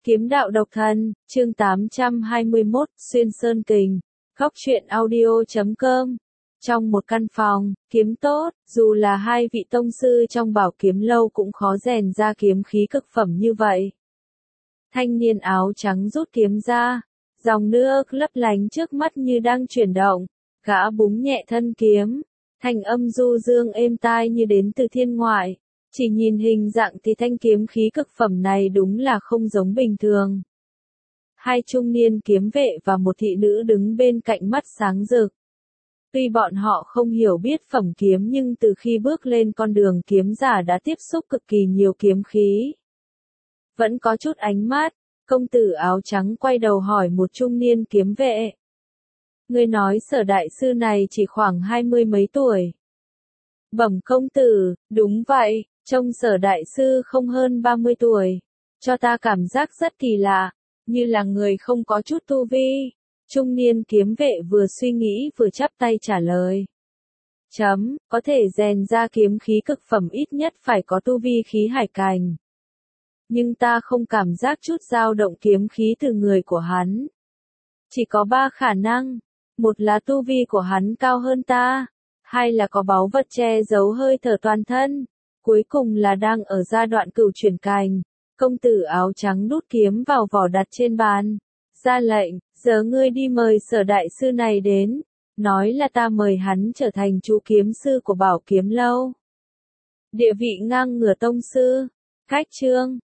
Kiếm đạo độc thân, chương 821, Xuyên Sơn Kình, Góc truyện audio.com. Trong một căn phòng, kiếm tốt, dù là hai vị tông sư trong Bảo Kiếm lâu cũng khó rèn ra kiếm khí cực phẩm như vậy. Thanh niên áo trắng rút kiếm ra, dòng nước lấp lánh trước mắt như đang chuyển động, gã búng nhẹ thân kiếm, thanh âm du dương êm tai như đến từ thiên ngoại. Chỉ nhìn hình dạng thì thanh kiếm khí cực phẩm này đúng là không giống bình thường. Hai trung niên kiếm vệ và một thị nữ đứng bên cạnh mắt sáng rực. Tuy bọn họ không hiểu biết phẩm kiếm nhưng từ khi bước lên con đường kiếm giả đã tiếp xúc cực kỳ nhiều kiếm khí. Vẫn có chút ánh mắt, công tử áo trắng quay đầu hỏi một trung niên kiếm vệ. Người nói Sở đại sư này chỉ khoảng 20 mấy tuổi. Bẩm công tử, đúng vậy. Trông Sở đại sư không hơn 30 tuổi, cho ta cảm giác rất kỳ lạ, như là người không có chút tu vi. Trung niên kiếm vệ vừa suy nghĩ vừa chắp tay trả lời. Có thể rèn ra kiếm khí cực phẩm ít nhất phải có tu vi khí hải cành. Nhưng ta không cảm giác chút dao động kiếm khí từ người của hắn. Chỉ có 3 khả năng, một là tu vi của hắn cao hơn ta, hai là có báu vật che giấu hơi thở toàn thân. Cuối cùng là đang ở giai đoạn cửu chuyển cành. Công tử áo trắng đút kiếm vào vỏ đặt trên bàn. Ra lệnh, giờ ngươi đi mời Sở đại sư này đến. Nói là ta mời hắn trở thành chủ kiếm sư của Bảo Kiếm lâu. Địa vị ngang ngửa tông sư. Khách trương,